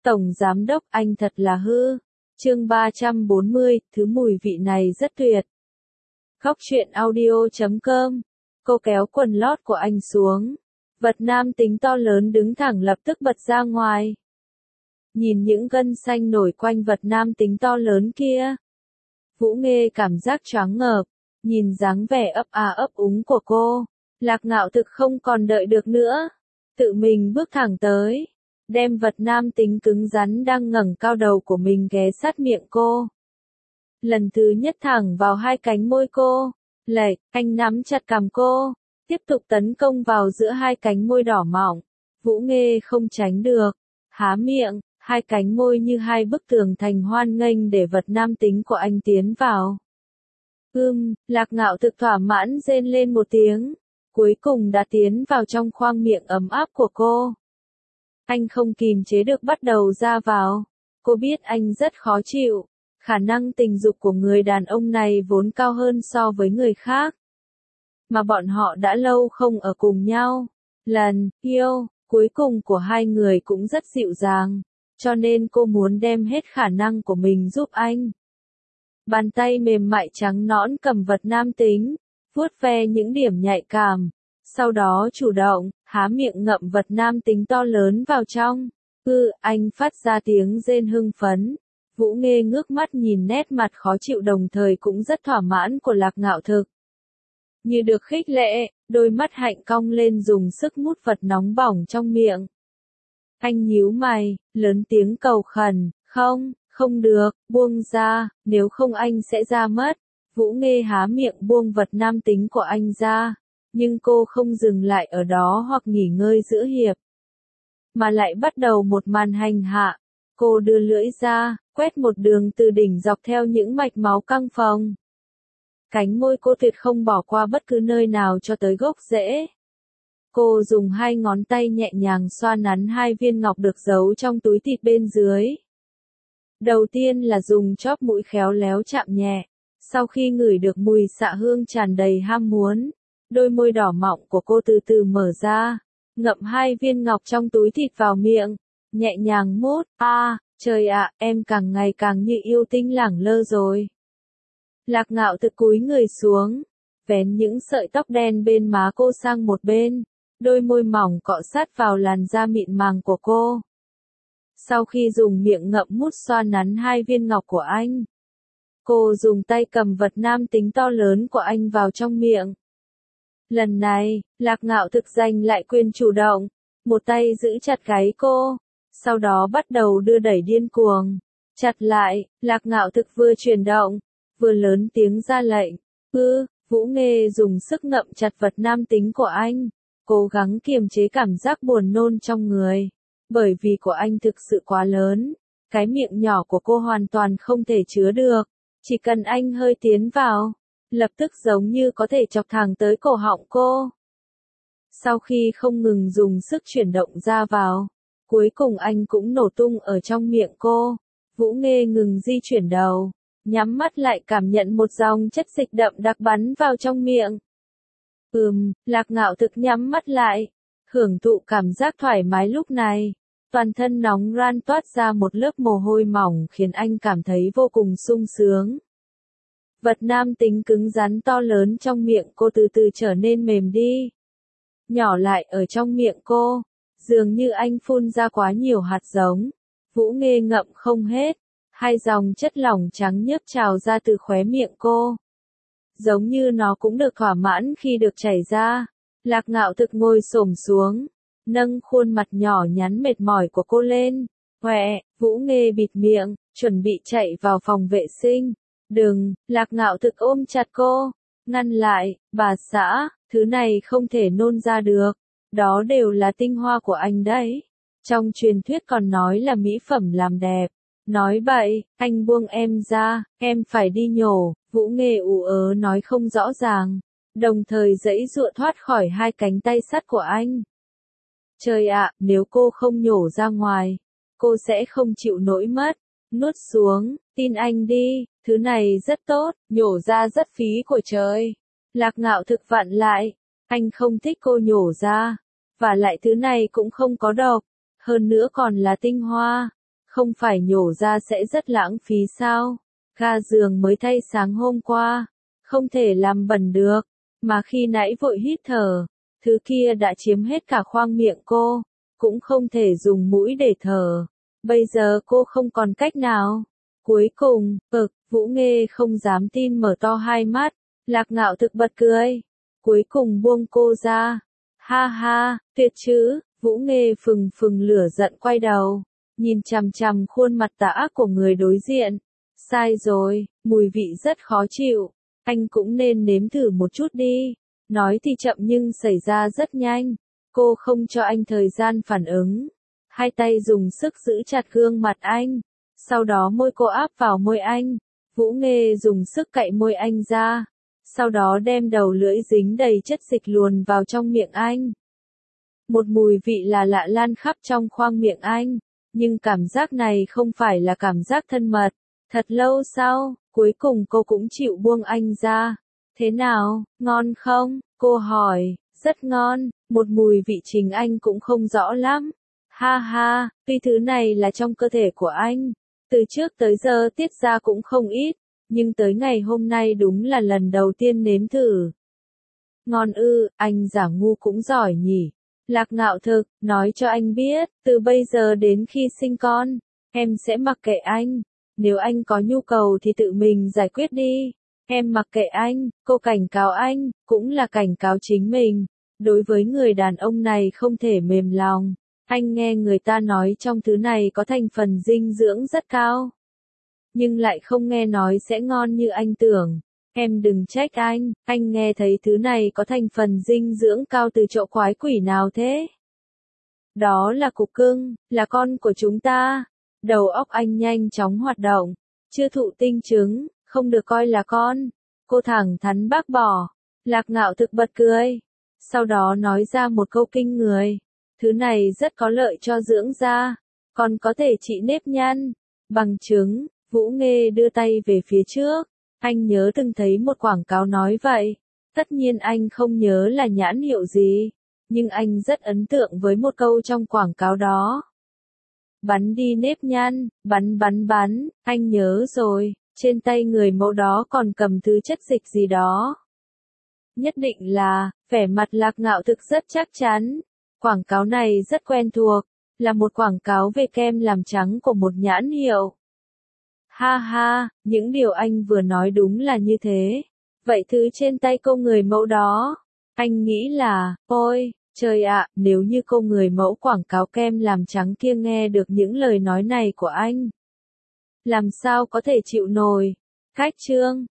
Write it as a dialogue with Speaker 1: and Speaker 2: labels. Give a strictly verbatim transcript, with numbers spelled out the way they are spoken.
Speaker 1: Tổng Giám Đốc anh thật là hư. Chương ba trăm bốn mươi, thứ mùi vị này rất tuyệt. Góc truyện audio chấm com. Cô kéo quần lót của anh xuống. Vật nam tính to lớn đứng thẳng lập tức bật ra ngoài. Nhìn những gân xanh nổi quanh vật nam tính to lớn kia. Vũ Nghê cảm giác choáng ngợp. Nhìn dáng vẻ ấp a ấp úng của cô. Lạc Ngạo thực không còn đợi được nữa. Tự mình bước thẳng tới. Đem vật nam tính cứng rắn đang ngẩng cao đầu của mình ghé sát miệng cô. Lần thứ nhất thẳng vào hai cánh môi cô. Lệch, anh nắm chặt cằm cô. Tiếp tục tấn công vào giữa hai cánh môi đỏ mọng. Vũ Nghê không tránh được. Há miệng, hai cánh môi như hai bức tường thành hoan nghênh để vật nam tính của anh tiến vào. Ưm, Lạc Ngạo thực thỏa mãn rên lên một tiếng. Cuối cùng đã tiến vào trong khoang miệng ấm áp của cô. Anh không kìm chế được bắt đầu ra vào. Cô biết anh rất khó chịu. Khả năng tình dục của người đàn ông này vốn cao hơn so với người khác. Mà bọn họ đã lâu không ở cùng nhau. Lần yêu cuối cùng của hai người cũng rất dịu dàng. Cho nên cô muốn đem hết khả năng của mình giúp anh. Bàn tay mềm mại trắng nõn cầm vật nam tính. Vuốt ve những điểm nhạy cảm. Sau đó chủ động, há miệng ngậm vật nam tính to lớn vào trong. Ư, anh phát ra tiếng rên hưng phấn. Vũ Nghê ngước mắt nhìn nét mặt khó chịu đồng thời cũng rất thỏa mãn của Lạc Ngạo thực. Như được khích lệ, đôi mắt hạnh cong lên dùng sức mút vật nóng bỏng trong miệng. Anh nhíu mày, lớn tiếng cầu khẩn, không, không được, buông ra, nếu không anh sẽ ra mất. Vũ Nghê há miệng buông vật nam tính của anh ra. Nhưng cô không dừng lại ở đó hoặc nghỉ ngơi giữa hiệp. Mà lại bắt đầu một màn hành hạ. Cô đưa lưỡi ra, quét một đường từ đỉnh dọc theo những mạch máu căng phồng. Cánh môi cô tuyệt không bỏ qua bất cứ nơi nào cho tới gốc rễ. Cô dùng hai ngón tay nhẹ nhàng xoa nắn hai viên ngọc được giấu trong túi thịt bên dưới. Đầu tiên là dùng chóp mũi khéo léo chạm nhẹ. Sau khi ngửi được mùi xạ hương tràn đầy ham muốn. Đôi môi đỏ mọng của cô từ từ mở ra, ngậm hai viên ngọc trong túi thịt vào miệng, nhẹ nhàng mút, a, à, trời ạ, em càng ngày càng như yêu tinh lẳng lơ rồi. Lạc Ngạo thực cúi người xuống, vén những sợi tóc đen bên má cô sang một bên, đôi môi mỏng cọ sát vào làn da mịn màng của cô. Sau khi dùng miệng ngậm mút xoa nắn hai viên ngọc của anh, cô dùng tay cầm vật nam tính to lớn của anh vào trong miệng. Lần này, Lạc Ngạo thực giành lại quyền chủ động, một tay giữ chặt gáy cô, sau đó bắt đầu đưa đẩy điên cuồng. Chặt lại, Lạc Ngạo thực vừa chuyển động, vừa lớn tiếng ra lệnh. Ư, Vũ Nghê dùng sức ngậm chặt vật nam tính của anh, cố gắng kiềm chế cảm giác buồn nôn trong người. Bởi vì của anh thực sự quá lớn, cái miệng nhỏ của cô hoàn toàn không thể chứa được, chỉ cần anh hơi tiến vào. Lập tức giống như có thể chọc thẳng tới cổ họng cô. Sau khi không ngừng dùng sức chuyển động ra vào, cuối cùng anh cũng nổ tung ở trong miệng cô. Vũ Nghê ngừng di chuyển đầu, nhắm mắt lại cảm nhận một dòng chất dịch đậm đặc bắn vào trong miệng. Ừm, Lạc Ngạo thực nhắm mắt lại, hưởng thụ cảm giác thoải mái lúc này. Toàn thân nóng ran toát ra một lớp mồ hôi mỏng khiến anh cảm thấy vô cùng sung sướng. Vật nam tính cứng rắn to lớn trong miệng cô từ từ trở nên mềm đi. Nhỏ lại ở trong miệng cô. Dường như anh phun ra quá nhiều hạt giống. Vũ Nghê ngậm không hết. Hai dòng chất lỏng trắng nhớp trào ra từ khóe miệng cô. Giống như nó cũng được thỏa mãn khi được chảy ra. Lạc Ngạo thực ngồi xổm xuống. Nâng khuôn mặt nhỏ nhắn mệt mỏi của cô lên. Hoẹ, Vũ Nghê bịt miệng, chuẩn bị chạy vào phòng vệ sinh. Đừng, Lạc Ngạo thực ôm chặt cô, ngăn lại, bà xã, thứ này không thể nôn ra được, đó đều là tinh hoa của anh đấy. Trong truyền thuyết còn nói là mỹ phẩm làm đẹp. Nói bậy, anh buông em ra, em phải đi nhổ. Vũ Nghê ù ớ nói không rõ ràng, đồng thời giãy giụa thoát khỏi hai cánh tay sắt của anh. Trời ạ, nếu cô không nhổ ra ngoài, cô sẽ không chịu nổi mất. Nuốt xuống, tin anh đi, thứ này rất tốt, nhổ ra rất phí của trời. Lạc Ngạo thực vặn lại, anh không thích cô nhổ ra, và lại thứ này cũng không có độc, hơn nữa còn là tinh hoa. Không phải nhổ ra sẽ rất lãng phí sao? Ga giường mới thay sáng hôm qua, không thể làm bẩn được, mà khi nãy vội hít thở, thứ kia đã chiếm hết cả khoang miệng cô, cũng không thể dùng mũi để thở. Bây giờ cô không còn cách nào. Cuối cùng, ực, Vũ Nghê không dám tin mở to hai mắt, Lạc Ngạo Thực bật cười. Cuối cùng buông cô ra. Ha ha, tuyệt chứ, Vũ Nghê phừng phừng lửa giận quay đầu, nhìn chằm chằm khuôn mặt tà ác của người đối diện. Sai rồi, mùi vị rất khó chịu, anh cũng nên nếm thử một chút đi. Nói thì chậm nhưng xảy ra rất nhanh, cô không cho anh thời gian phản ứng. Hai tay dùng sức giữ chặt gương mặt anh, sau đó môi cô áp vào môi anh. Vũ Nghê dùng sức cạy môi anh ra, sau đó đem đầu lưỡi dính đầy chất dịch luồn vào trong miệng anh. Một mùi vị là lạ lan khắp trong khoang miệng anh, nhưng cảm giác này không phải là cảm giác thân mật. Thật lâu sau, cuối cùng cô cũng chịu buông anh ra. Thế nào, ngon không? Cô hỏi. Rất ngon, một mùi vị chính anh cũng không rõ lắm. Ha ha, tuy thứ này là trong cơ thể của anh, từ trước tới giờ tiết ra cũng không ít, nhưng tới ngày hôm nay đúng là lần đầu tiên nếm thử. Ngon ư, anh giả ngu cũng giỏi nhỉ. Lạc Ngạo Thực, nói cho anh biết, từ bây giờ đến khi sinh con, em sẽ mặc kệ anh. Nếu anh có nhu cầu thì tự mình giải quyết đi. Em mặc kệ anh, cô cảnh cáo anh, cũng là cảnh cáo chính mình. Đối với người đàn ông này không thể mềm lòng. Anh nghe người ta nói trong thứ này có thành phần dinh dưỡng rất cao, nhưng lại không nghe nói sẽ ngon như anh tưởng. Em đừng trách anh, anh nghe thấy thứ này có thành phần dinh dưỡng cao từ chỗ quái quỷ nào thế? Đó là cục cưng, là con của chúng ta. Đầu óc anh nhanh chóng hoạt động, chưa thụ tinh trứng, không được coi là con. Cô thẳng thắn bác bỏ. Lạc Ngạo Thực bật cười, sau đó nói ra một câu kinh người. Thứ này rất có lợi cho dưỡng da, còn có thể trị nếp nhăn. Bằng chứng, Vũ Nghê đưa tay về phía trước. Anh nhớ từng thấy một quảng cáo nói vậy. Tất nhiên anh không nhớ là nhãn hiệu gì, nhưng anh rất ấn tượng với một câu trong quảng cáo đó. Bắn đi nếp nhăn, bắn bắn bắn, anh nhớ rồi, trên tay người mẫu đó còn cầm thứ chất dịch gì đó. Nhất định là, vẻ mặt Lạc Ngạo Thực rất chắc chắn. Quảng cáo này rất quen thuộc, là một quảng cáo về kem làm trắng của một nhãn hiệu. Ha ha, những điều anh vừa nói đúng là như thế. Vậy thứ trên tay cô người mẫu đó, anh nghĩ là, ôi, trời ạ, nếu như cô người mẫu quảng cáo kem làm trắng kia nghe được những lời nói này của anh, làm sao có thể chịu nổi. Cách chương